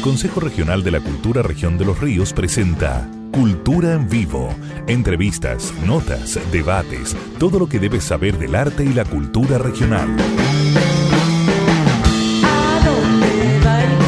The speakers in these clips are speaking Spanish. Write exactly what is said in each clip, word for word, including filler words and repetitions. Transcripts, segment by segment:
Consejo Regional de la Cultura Región de los Ríos presenta Cultura en Vivo. Entrevistas, notas, debates, todo lo que debes saber del arte y la cultura regional. ¿A dónde va el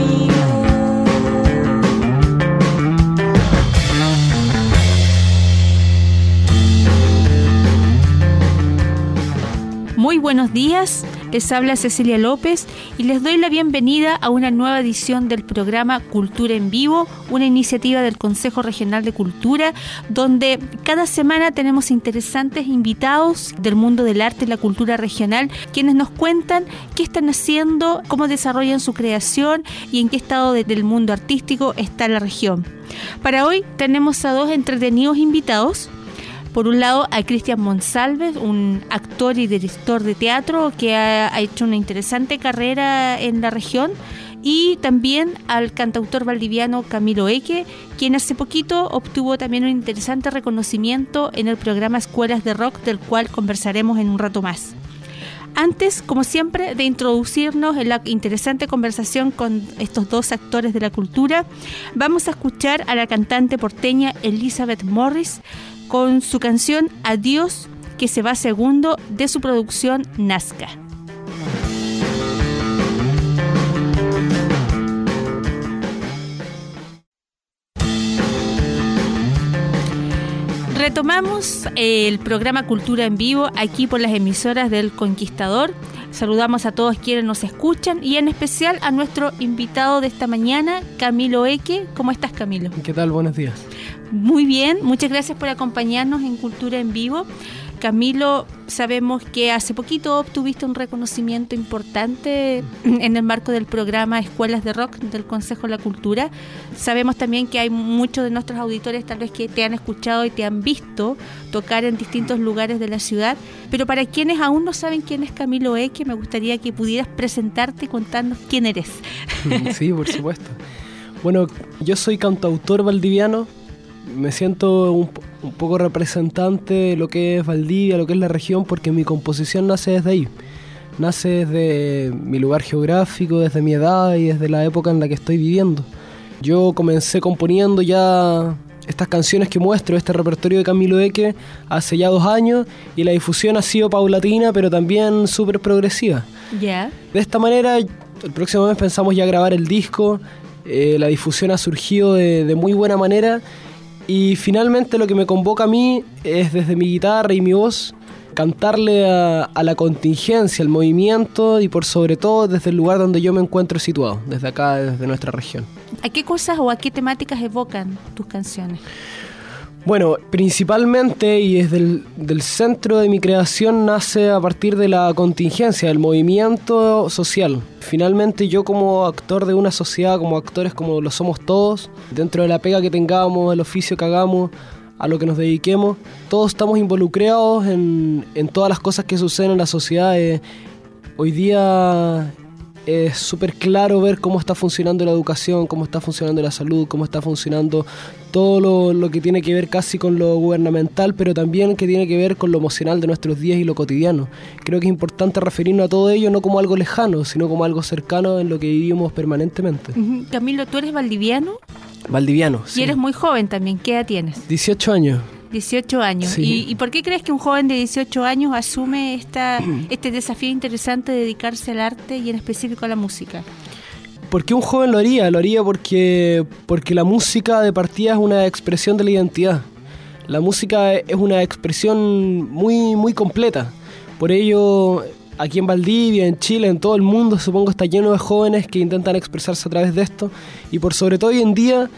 camino? Muy buenos días. Les habla Cecilia López y les doy la bienvenida a una nueva edición del programa Cultura en Vivo, una iniciativa del Consejo Regional de Cultura, donde cada semana tenemos interesantes invitados del mundo del arte y la cultura regional, quienes nos cuentan qué están haciendo, cómo desarrollan su creación y en qué estado de, del mundo artístico está la región. Para hoy tenemos a dos entretenidos invitados. Por un lado, a Cristian Monsalve, un actor y director de teatro que ha, ha hecho una interesante carrera en la región, y también al cantautor valdiviano Camilo Eque, quien hace poquito obtuvo también un interesante reconocimiento en el programa Escuelas de Rock, del cual conversaremos en un rato más. Antes, como siempre, de introducirnos en la interesante conversación con estos dos actores de la cultura, vamos a escuchar a la cantante porteña Elizabeth Morris con su canción Adiós, que se va segundo de su producción Nazca. Retomamos el programa Cultura en Vivo aquí por las emisoras del Conquistador. Saludamos a todos quienes nos escuchan y en especial a nuestro invitado de esta mañana, Camilo Eque. ¿Cómo estás, Camilo? ¿Qué tal? Buenos días. Muy bien, muchas gracias por acompañarnos en Cultura en Vivo. Camilo, sabemos que hace poquito obtuviste un reconocimiento importante en el marco del programa Escuelas de Rock del Consejo de la Cultura. Sabemos también que hay muchos de nuestros auditores tal vez que te han escuchado y te han visto tocar en distintos lugares de la ciudad, pero para quienes aún no saben quién es Camilo Eque, me gustaría que pudieras presentarte y contarnos quién eres. Sí, por supuesto. Bueno, yo soy cantautor valdiviano. Me siento un, un poco representante de lo que es Valdivia, lo que es la región, porque mi composición nace desde ahí. Nace desde mi lugar geográfico, desde mi edad y desde la época en la que estoy viviendo. Yo comencé componiendo ya estas canciones que muestro, este repertorio de Camilo Eque, hace ya dos años, y la difusión ha sido paulatina, pero también súper progresiva. Ya. Yeah. De esta manera, el próximo mes pensamos ya grabar el disco. Eh, la difusión ha surgido de, de muy buena manera. Y finalmente lo que me convoca a mí es desde mi guitarra y mi voz cantarle a, a la contingencia, al movimiento y por sobre todo desde el lugar donde yo me encuentro situado, desde acá, desde nuestra región. ¿A qué cosas o a qué temáticas evocan tus canciones? Bueno, principalmente y desde el del centro de mi creación nace a partir de la contingencia, del movimiento social. Finalmente yo como actor de una sociedad, como actores como lo somos todos, dentro de la pega que tengamos, el oficio que hagamos, a lo que nos dediquemos, todos estamos involucrados en, en todas las cosas que suceden en la sociedad. Eh, hoy día es súper claro ver cómo está funcionando la educación, cómo está funcionando la salud, cómo está funcionando todo lo, lo que tiene que ver casi con lo gubernamental, pero también que tiene que ver con lo emocional de nuestros días y lo cotidiano. Creo que es importante referirnos a todo ello no como algo lejano, sino como algo cercano en lo que vivimos permanentemente. Uh-huh. Camilo, ¿tú eres valdiviano? Valdiviano, y sí. Y eres muy joven también. ¿Qué edad tienes? dieciocho años. dieciocho años. Sí. ¿Y, ¿Y por qué crees que un joven de dieciocho años asume esta, este desafío interesante de dedicarse al arte y en específico a la música? ¿Por qué un joven lo haría? Lo haría porque, porque la música de partida es una expresión de la identidad. La música es una expresión muy, muy completa. Por ello, aquí en Valdivia, en Chile, en todo el mundo, supongo está lleno de jóvenes que intentan expresarse a través de esto. Y por sobre todo hoy en día,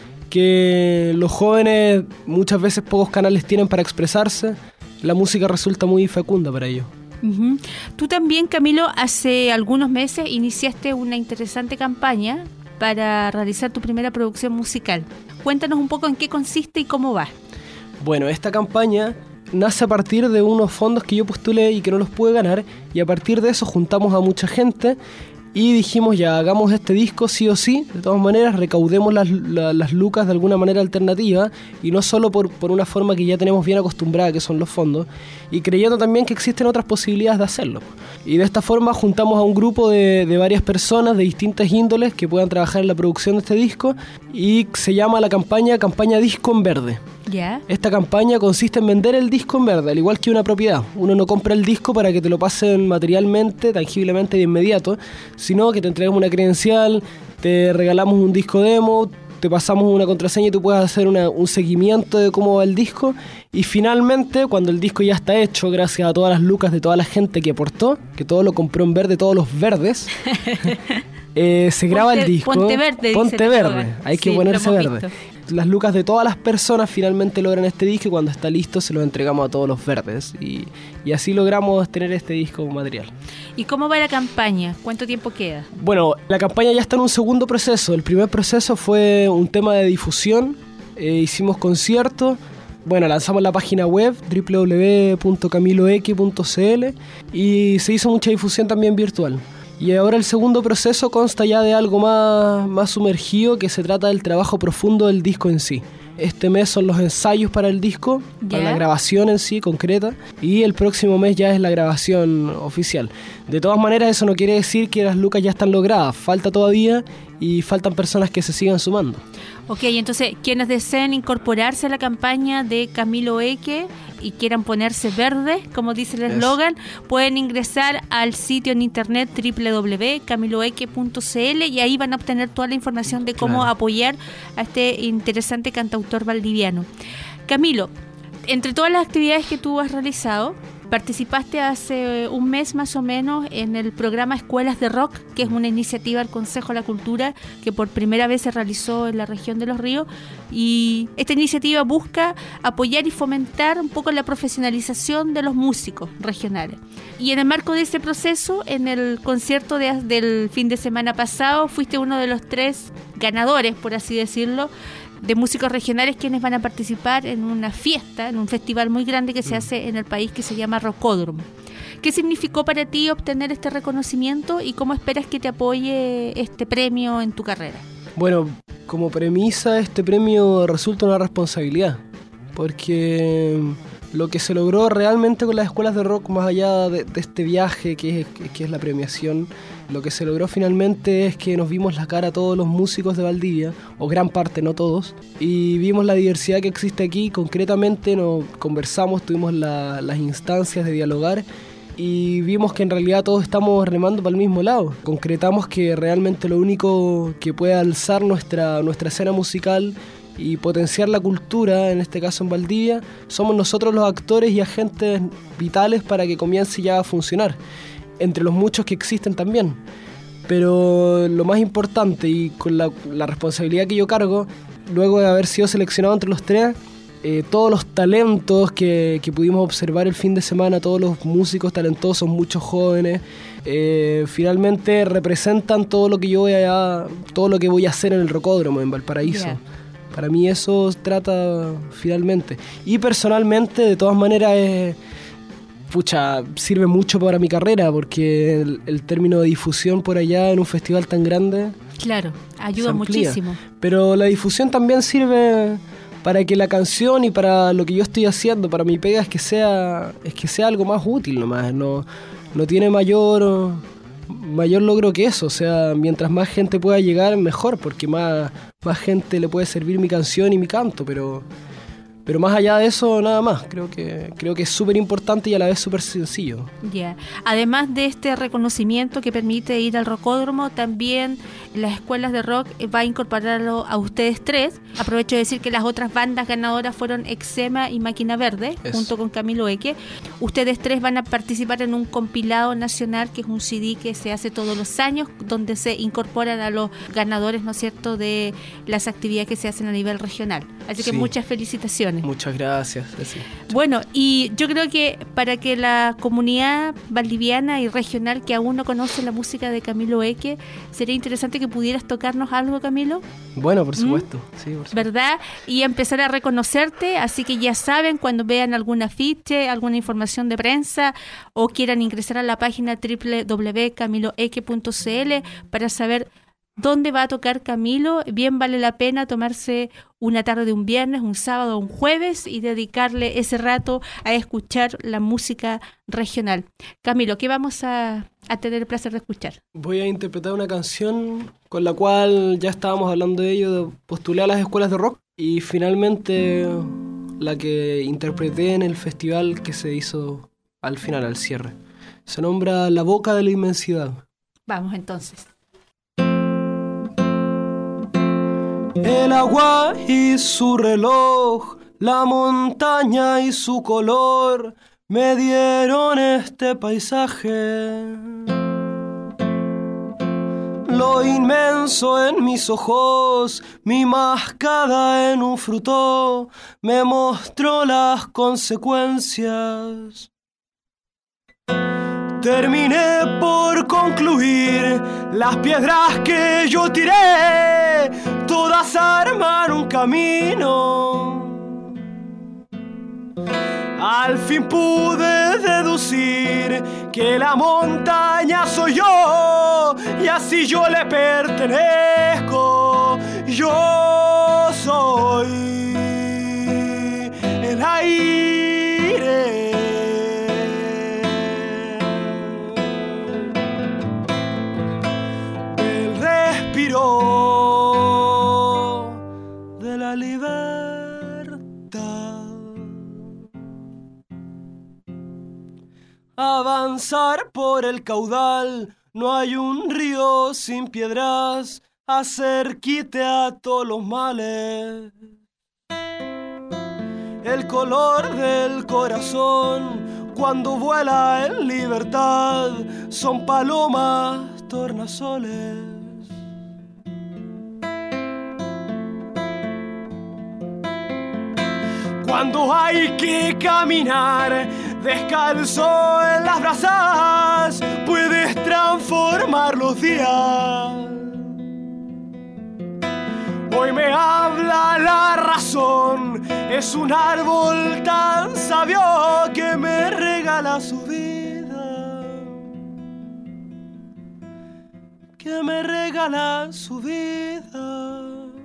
que los jóvenes muchas veces pocos canales tienen para expresarse, la música resulta muy fecunda para ellos. Uh-huh. Tú también, Camilo, hace algunos meses iniciaste una interesante campaña para realizar tu primera producción musical. Cuéntanos un poco en qué consiste y cómo va. Bueno, esta campaña nace a partir de unos fondos que yo postulé y que no los pude ganar, y a partir de eso juntamos a mucha gente y dijimos ya, hagamos este disco sí o sí, de todas maneras recaudemos las, la, las lucas de alguna manera alternativa y no solo por, por una forma que ya tenemos bien acostumbrada, que son los fondos, y creyendo también que existen otras posibilidades de hacerlo. Y de esta forma juntamos a un grupo de, de varias personas de distintas índoles que puedan trabajar en la producción de este disco y se llama la campaña Campaña Disco en Verde. ¿Ya? Esta campaña consiste en vender el disco en verde, al igual que una propiedad. Uno no compra el disco para que te lo pasen materialmente, tangiblemente de inmediato, sino que te entregamos una credencial, te regalamos un disco demo, te pasamos una contraseña y tú puedes hacer una, un seguimiento de cómo va el disco. Y finalmente, cuando el disco ya está hecho, gracias a todas las lucas de toda la gente que aportó, que todo lo compró en verde, todos los verdes... Eh, se graba ponte, el disco. Ponte verde. Ponte verde. Hay que sí, ponerse verde. Visto. Las lucas de todas las personas finalmente logran este disco y cuando está listo se lo entregamos a todos los verdes. Y, y así logramos tener este disco material. ¿Y cómo va la campaña? ¿Cuánto tiempo queda? Bueno, la campaña ya está en un segundo proceso. El primer proceso fue un tema de difusión. Eh, hicimos conciertos. Bueno, lanzamos la página web doble u doble u doble u punto camiloeque punto c l y se hizo mucha difusión también virtual. Y ahora el segundo proceso consta ya de algo más, más sumergido, que se trata del trabajo profundo del disco en sí. Este mes son los ensayos para el disco, ¿Ya? para la grabación en sí, concreta, y el próximo mes ya es la grabación oficial. De todas maneras, eso no quiere decir que las lucas ya están logradas, falta todavía y faltan personas que se sigan sumando. Ok, entonces, quienes deseen incorporarse a la campaña de Camiloeque y quieran ponerse verdes, como dice el eslogan, pueden ingresar al sitio en internet doble u doble u doble u punto camiloeque punto c l y ahí van a obtener toda la información de cómo Claro. apoyar a este interesante cantautor valdiviano. Camilo, entre todas las actividades que tú has realizado, participaste hace un mes más o menos en el programa Escuelas de Rock, que es una iniciativa del Consejo de la Cultura que por primera vez se realizó en la región de Los Ríos, y esta iniciativa busca apoyar y fomentar un poco la profesionalización de los músicos regionales. Y en el marco de ese proceso, en el concierto de, del fin de semana pasado, fuiste uno de los tres ganadores, por así decirlo, de músicos regionales quienes van a participar en una fiesta, en un festival muy grande que se hace en el país que se llama Rocódromo. ¿Qué significó para ti obtener este reconocimiento y cómo esperas que te apoye este premio en tu carrera? Bueno, como premisa, este premio resulta una responsabilidad, porque lo que se logró realmente con las escuelas de rock, más allá de, de este viaje que es, que es la premiación, lo que se logró finalmente es que nos vimos la cara a todos los músicos de Valdivia, o gran parte, no todos, y vimos la diversidad que existe aquí. Concretamente nos conversamos, tuvimos la, las instancias de dialogar y vimos que en realidad todos estamos remando para el mismo lado. Concretamos que realmente lo único que puede alzar nuestra, nuestra escena musical y potenciar la cultura, en este caso en Valdivia, somos nosotros los actores y agentes vitales para que comience ya a funcionar, entre los muchos que existen también. Pero lo más importante, y con la, la responsabilidad que yo cargo, luego de haber sido seleccionado entre los tres, eh, todos los talentos que, que pudimos observar el fin de semana, todos los músicos talentosos, muchos jóvenes, eh, finalmente representan todo lo que yo voy a, todo lo que voy a hacer en el Rocódromo, en Valparaíso. Yeah. Para mí eso trata finalmente. Y personalmente, de todas maneras, es... pucha, sirve mucho para mi carrera, porque el, el término de difusión por allá en un festival tan grande... Claro, ayuda se amplía. muchísimo. Pero la difusión también sirve para que la canción y para lo que yo estoy haciendo, para mi pega, es que sea, es que sea algo más útil nomás. No, no tiene mayor, mayor logro que eso. O sea, mientras más gente pueda llegar, mejor, porque más, más gente le puede servir mi canción y mi canto, pero... Pero más allá de eso, nada más. Creo que creo que es súper importante y a la vez súper sencillo. Ya. Yeah. Además de este reconocimiento que permite ir al Rocódromo, también las escuelas de rock va a incorporarlo a ustedes tres. Aprovecho de decir que las otras bandas ganadoras fueron Eczema y Máquina Verde, Eso. junto con Camiloeque. Ustedes tres van a participar en un compilado nacional, que es un C D que se hace todos los años, donde se incorporan a los ganadores, ¿no es cierto?, de las actividades que se hacen a nivel regional. Así que Sí. muchas felicitaciones. Dani. Muchas gracias. Sí. Bueno, y yo creo que para que la comunidad valdiviana y regional que aún no conoce la música de Camilo Eque, sería interesante que pudieras tocarnos algo, Camilo. Bueno, por supuesto. ¿Mm? Sí, por supuesto. ¿Verdad? Y empezar a reconocerte, así que ya saben, cuando vean algún afiche, alguna información de prensa o quieran ingresar a la página doble u doble u doble u punto camilo eque punto ce ele para saber dónde va a tocar Camilo, bien vale la pena tomarse una tarde de un viernes, un sábado, un jueves y dedicarle ese rato a escuchar la música regional. Camilo, ¿qué vamos a, a tener el placer de escuchar? Voy a interpretar una canción con la cual ya estábamos hablando de ello, de postulé a las escuelas de rock y finalmente la que interpreté en el festival que se hizo al final, al cierre. Se nombra La Boca de la Inmensidad. Vamos entonces. El agua y su reloj, la montaña y su color, me dieron este paisaje. Lo inmenso en mis ojos, mi mascada en un fruto, me mostró las consecuencias. Terminé por concluir, las piedras que yo tiré, todas arman un camino. Al fin pude deducir que la montaña soy yo, y así yo le pertenezco. Yo soy el aire. De la libertad. Avanzar por el caudal, no hay un río sin piedras, hacer quite a todos los males. El color del corazón cuando vuela en libertad son palomas tornasoles. Cuando hay que caminar descalzo en las brasas, puedes transformar los días. Hoy me habla la razón, es un árbol tan sabio que me regala su vida, que me regala su vida.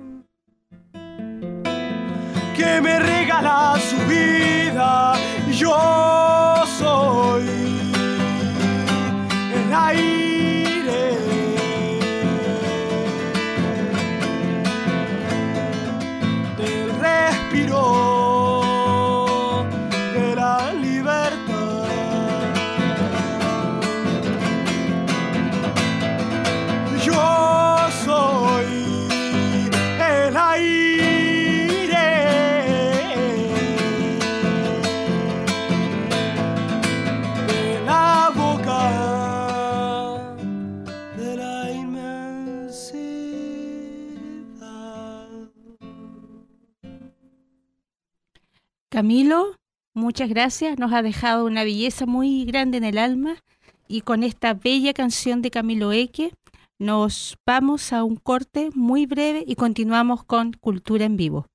Que me regala su vida. Yo soy el aire. Del respiro de la libertad. Yo soy el aire. Camilo, muchas gracias, nos ha dejado una belleza muy grande en el alma y con esta bella canción de Camilo Eque nos vamos a un corte muy breve y continuamos con Cultura en Vivo.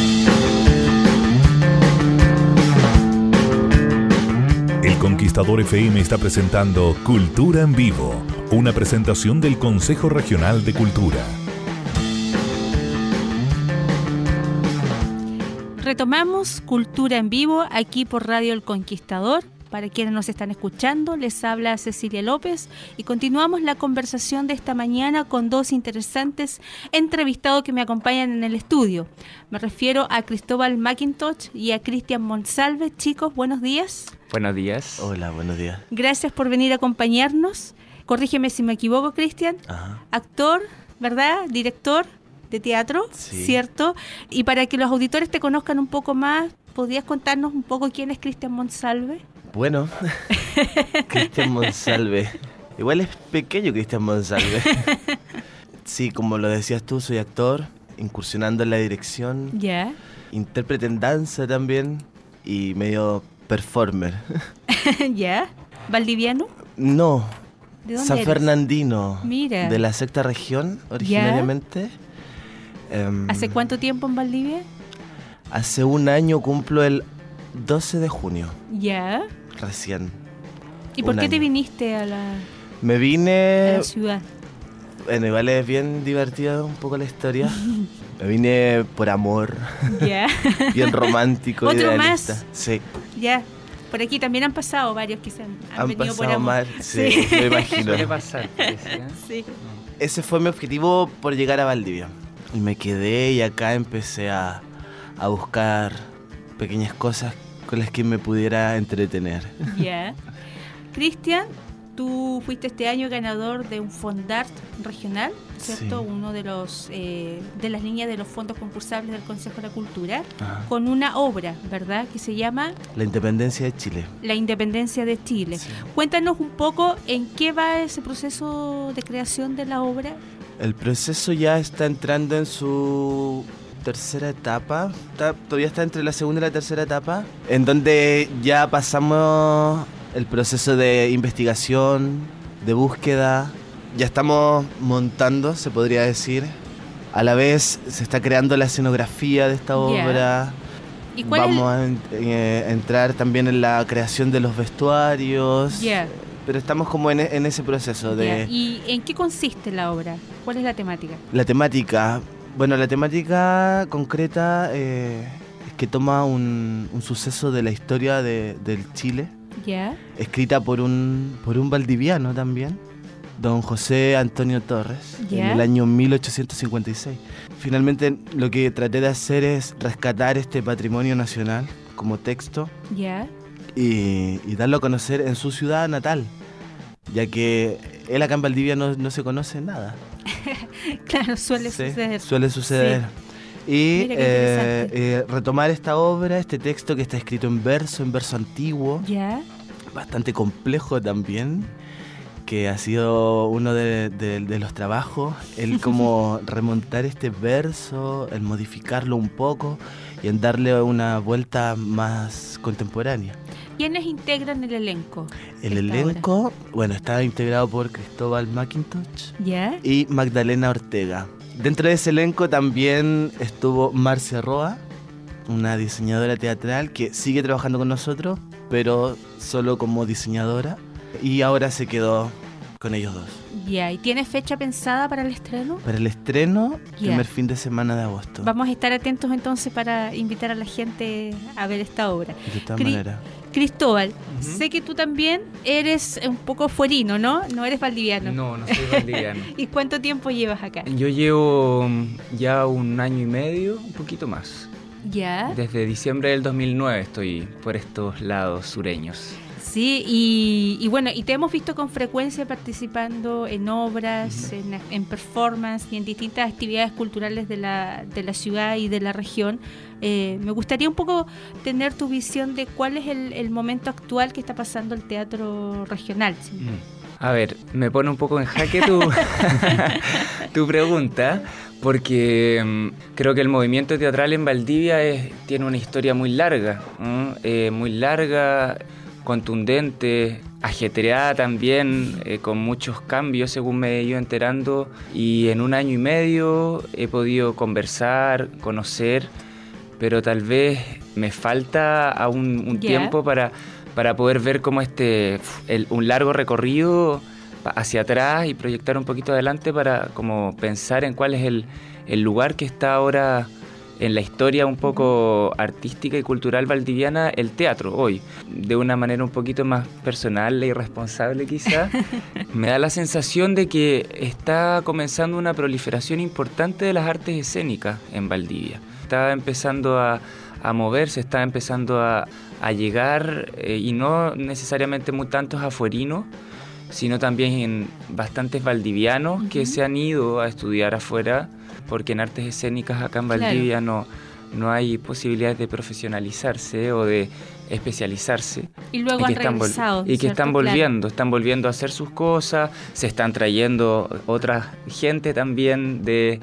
El Conquistador F M está presentando Cultura en Vivo, una presentación del Consejo Regional de Cultura. Retomamos Cultura en Vivo aquí por Radio El Conquistador. Para quienes nos están escuchando, les habla Cecilia López y continuamos la conversación de esta mañana con dos interesantes entrevistados que me acompañan en el estudio. Me refiero a Cristóbal McIntosh y a Cristian Monsalve. Chicos, buenos días. Buenos días. Hola, buenos días. Gracias por venir a acompañarnos. Corrígeme si me equivoco, Cristian. Ajá. Actor, ¿verdad? Director de teatro, sí. ¿Cierto? Y para que los auditores te conozcan un poco más, ¿podrías contarnos un poco quién es Cristian Monsalve? Bueno, Cristian Monsalve. Igual es pequeño Cristian Monsalve. Sí, como lo decías tú, soy actor, incursionando en la dirección, Ya. intérprete en danza también y medio performer. ¿Ya? ¿Valdiviano? No, ¿De dónde San eres? Fernandino, Mira. de la sexta región originariamente. Em, ¿Hace cuánto tiempo en Valdivia? Hace un año cumplo el doce de junio, Ya. recién. ¿Y por Un qué te año. viniste a la, Me a vine, la ciudad? bueno, igual es bien divertida un poco la historia. Me vine por amor, Ya. bien romántico, ¿Otro idealista. más? Sí, Ya. Por aquí también han pasado varios que se han, han han venido por pasado amor. mal, sí, Sí. me imagino. Suele pasar, parece, ¿eh? Sí. Ese fue mi objetivo por llegar a Valdivia. Y me quedé y acá empecé a, a buscar pequeñas cosas con las que me pudiera entretener. Ya. Cristian, tú fuiste este año ganador de un Fondart regional, ¿cierto? Sí. Uno de los eh, de las líneas de los fondos concursables del Consejo de la Cultura, Ajá. con una obra, ¿verdad? Que se llama La independencia de Chile. La Independencia de Chile. Sí. Cuéntanos un poco en qué va ese proceso de creación de la obra. El proceso ya está entrando en su tercera etapa. Está- todavía está entre la segunda y la tercera etapa, en donde ya pasamos el proceso de investigación, de búsqueda. Ya estamos montando, se podría decir. A la vez se está creando la escenografía de esta Ya. obra. ¿Y cuál Vamos a en- eh, entrar también en la creación de los vestuarios. Ya. Pero estamos como en, e- en ese proceso es? de... Ya. ¿Y en qué consiste la obra? ¿Cuál es la temática? La temática, bueno, la temática concreta eh, es que toma un, un suceso de la historia de- del Chile, Ya. escrita por un, por un valdiviano también, don José Antonio Torres, Ya. en el año mil ochocientos cincuenta y seis. Finalmente lo que traté de hacer es rescatar este patrimonio nacional como texto Ya. y, y darlo a conocer en su ciudad natal, ya que él acá en Valdivia no, no se conoce nada. Claro, suele Sí, suceder. Suele suceder. Y Mira qué eh, interesante. eh, retomar esta obra, este texto que está escrito en verso, en verso antiguo, Ya. bastante complejo también, que ha sido uno de, de- de los trabajos, el como remontar este verso, el modificarlo un poco y en darle una vuelta más contemporánea. ¿Quiénes integran el elenco? El de esta obra? elenco, bueno, está integrado por Cristóbal McIntosh Ya. y Magdalena Ortega. Dentro de ese elenco también estuvo Marcia Roa, una diseñadora teatral que sigue trabajando con nosotros, pero solo como diseñadora, y ahora se quedó con ellos dos. Ya. ¿Y tiene fecha pensada para el estreno? Para el estreno, Ya. primer fin de semana de agosto. Vamos a estar atentos entonces para invitar a la gente a ver esta obra. De todas Cri- maneras. Cristóbal, sé que tú también eres un poco fuerino, ¿no? No eres valdiviano. No, no soy valdiviano. ¿Y cuánto tiempo llevas acá? Yo llevo mm, ya un año y medio, un poquito más. Ya. Desde diciembre del dos mil nueve estoy por estos lados sureños. Sí, y, y bueno, y te hemos visto con frecuencia participando en obras, en, en performance y en distintas actividades culturales de la, de la ciudad y de la región. Eh, me gustaría un poco tener tu visión de cuál es el, el momento actual que está pasando el teatro regional. ¿Sí? Mm. A ver, me pone un poco en jaque tu, tu pregunta, porque mm, creo que el movimiento teatral en Valdivia es- tiene una historia muy larga, ¿no? Eh, muy larga, contundente, ajetreada también, eh, con muchos cambios según me he ido enterando, y en un año y medio he podido conversar, conocer, pero tal vez me falta aún un Ya. tiempo para, para poder ver cómo este el- un largo recorrido pa- hacia atrás y proyectar un poquito adelante para como pensar en cuál es el, el lugar que está ahora en la historia un poco artística y cultural valdiviana, el teatro hoy, de una manera un poquito más personal e irresponsable quizás. Me da la sensación de que está comenzando una proliferación importante de las artes escénicas en Valdivia. Está empezando a, a moverse, está empezando a, a llegar, eh, y no necesariamente muy tantos afuerinos, sino también en bastantes valdivianos que se han ido a estudiar afuera, porque en artes escénicas acá en Claro. Valdivia no, no hay posibilidades de profesionalizarse o de especializarse. Y luego Y han que están vol- regresado. y que ¿cierto? están Claro. volviendo, están volviendo a hacer sus cosas, se están trayendo otra gente también de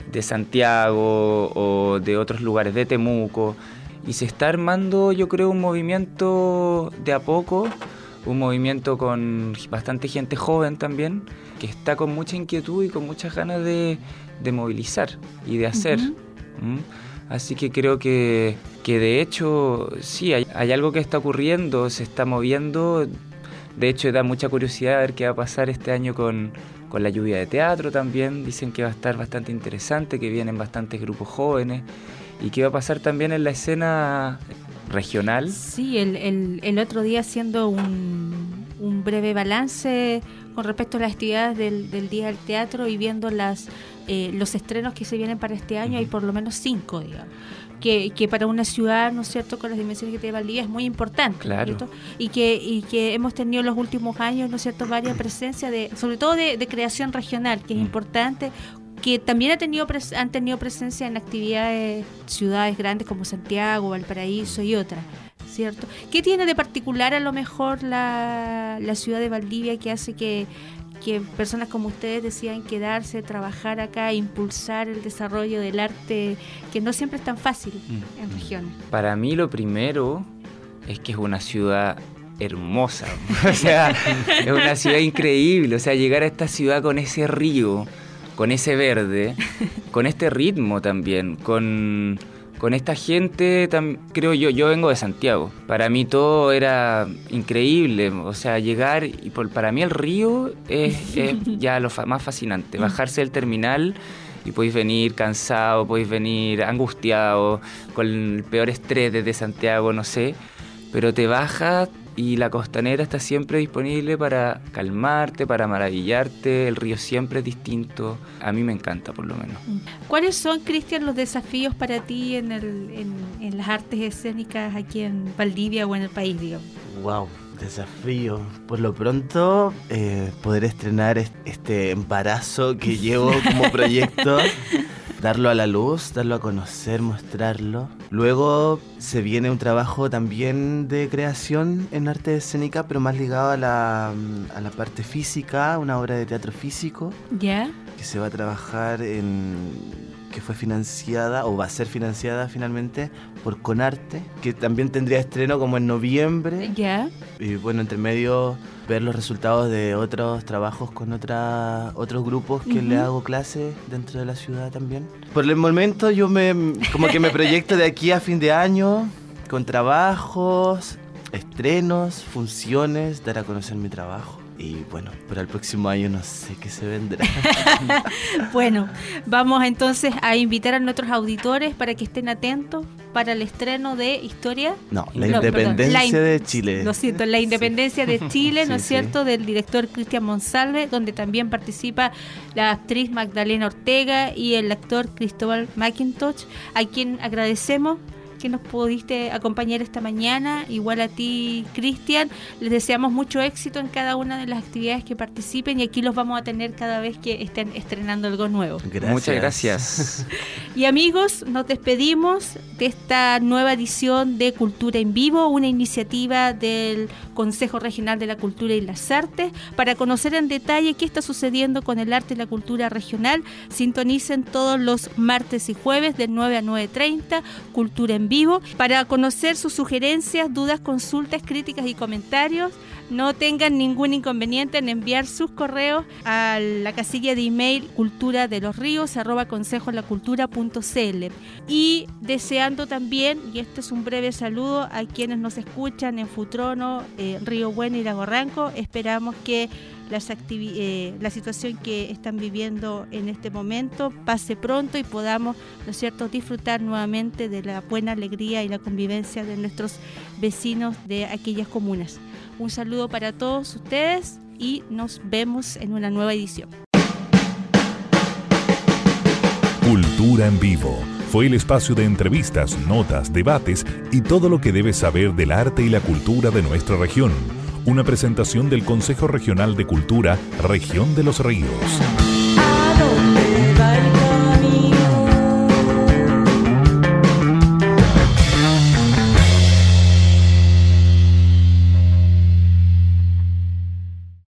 de Santiago o de otros lugares, de Temuco, y se está armando, yo creo, un movimiento de a poco, un movimiento con bastante gente joven también, que está con mucha inquietud y con muchas ganas de, de movilizar y de hacer. Uh-huh. ¿Mm? Así que creo que, que de hecho, sí, hay, hay algo que está ocurriendo, se está moviendo. De hecho, da mucha curiosidad ver qué va a pasar este año con, con la lluvia de teatro también. Dicen que va a estar bastante interesante, que vienen bastantes grupos jóvenes. ¿Y qué va a pasar también en la escena regional? Sí, el, el, el otro día haciendo un, un breve balance con respecto a las actividades del, del Día del Teatro y viendo las eh, los estrenos que se vienen para este año, uh-huh. hay por lo menos cinco, digamos. Que, que para una ciudad, ¿no es cierto?, con las dimensiones que tiene Valdivia es muy importante. Claro. ¿cierto? Y que y que hemos tenido en los últimos años, ¿no es cierto?, varias presencias, de sobre todo de, de creación regional, que es importante, que también ha tenido pres- han tenido presencia en actividades, ciudades grandes como Santiago, Valparaíso y otras, ¿cierto? ¿Qué tiene de particular a lo mejor la, la ciudad de Valdivia que hace que que personas como ustedes decidan quedarse, trabajar acá, impulsar el desarrollo del arte, que no siempre es tan fácil mm. en regiones? Para mí lo primero es que es una ciudad hermosa, o sea, es una ciudad increíble, o sea, llegar a esta ciudad con ese río, con ese verde, con este ritmo también, con... Con esta gente, tam, creo yo, yo vengo de Santiago. Para mí todo era increíble, o sea, llegar, y por, para mí el río es, es ya lo fa, más fascinante. Bajarse del terminal y podéis venir cansado, podéis venir angustiado, con el peor estrés desde Santiago, no sé, pero te bajas y la costanera está siempre disponible para calmarte, para maravillarte, el río siempre es distinto. A mí me encanta, por lo menos. ¿Cuáles son, Cristian, los desafíos para ti en, el, en, en las artes escénicas aquí en Valdivia o en el país, digamos? Wow, desafío. Por lo pronto, eh, poder estrenar este embarazo que llevo como proyecto, darlo a la luz, darlo a conocer, mostrarlo. Luego se viene un trabajo también de creación en arte escénica, pero más ligado a la, a la parte física, una obra de teatro físico. ¿Ya? Que se va a trabajar en... que fue financiada, o va a ser financiada finalmente, por Conarte, que también tendría estreno como en noviembre. ¿Ya? Y bueno, entre medio, ver los resultados de otros trabajos con otra, otros grupos que uh-huh. le hago clases dentro de la ciudad también. Por el momento yo me como que me proyecto de aquí a fin de año, con trabajos, estrenos, funciones, dar a conocer mi trabajo. Y bueno, para el próximo año no sé qué se vendrá. Bueno, vamos entonces a invitar a nuestros auditores para que estén atentos para el estreno de Historia. No, la no, Independencia la in- de Chile. Lo siento, la Independencia sí. de Chile, ¿no sí, es cierto? Sí. Del director Cristian Monsalve, donde también participa la actriz Magdalena Ortega y el actor Cristóbal McIntosh, a quien agradecemos que nos pudiste acompañar esta mañana. Igual a ti, Cristian, les deseamos mucho éxito en cada una de las actividades que participen, y aquí los vamos a tener cada vez que estén estrenando algo nuevo. Gracias. Muchas gracias. Y amigos, nos despedimos de esta nueva edición de Cultura en Vivo, una iniciativa del Consejo Regional de la Cultura y las Artes. Para conocer en detalle qué está sucediendo con el arte y la cultura regional, sintonicen todos los martes y jueves de nueve a nueve treinta Cultura en Vivo. Para conocer sus sugerencias, dudas, consultas, críticas y comentarios, no tengan ningún inconveniente en enviar sus correos a la casilla de email cultura de los ríos arroba consejolacultura punto cl. Y deseando también, y este es un breve saludo a quienes nos escuchan en Futrono, eh, Río Bueno y Lago Ranco, esperamos que Las activi- eh, la situación que están viviendo en este momento pase pronto y podamos, ¿no es cierto?, disfrutar nuevamente de la buena alegría y la convivencia de nuestros vecinos de aquellas comunas. Un saludo para todos ustedes y nos vemos en una nueva edición. Cultura en Vivo fue el espacio de entrevistas, notas, debates y todo lo que debes saber del arte y la cultura de nuestra región. Una presentación del Consejo Regional de Cultura, Región de los Ríos.